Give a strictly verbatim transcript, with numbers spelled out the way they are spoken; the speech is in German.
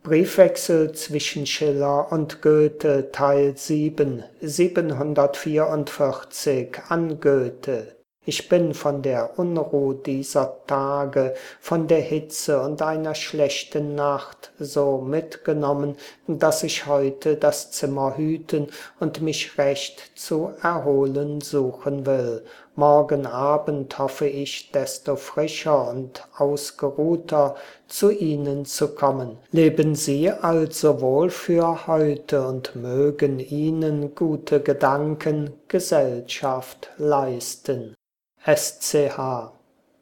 Briefwechsel zwischen Schiller und Goethe, Teil sieben, siebenhundertvierundvierzig, an Goethe. Ich bin von der Unruh dieser Tage, von der Hitze und einer schlechten Nacht so mitgenommen, dass ich heute das Zimmer hüten und mich recht zu erholen suchen will. Morgen Abend hoffe ich, desto frischer und ausgeruhter zu Ihnen zu kommen. Leben Sie also wohl für heute und mögen Ihnen gute Gedanken Gesellschaft leisten. S C H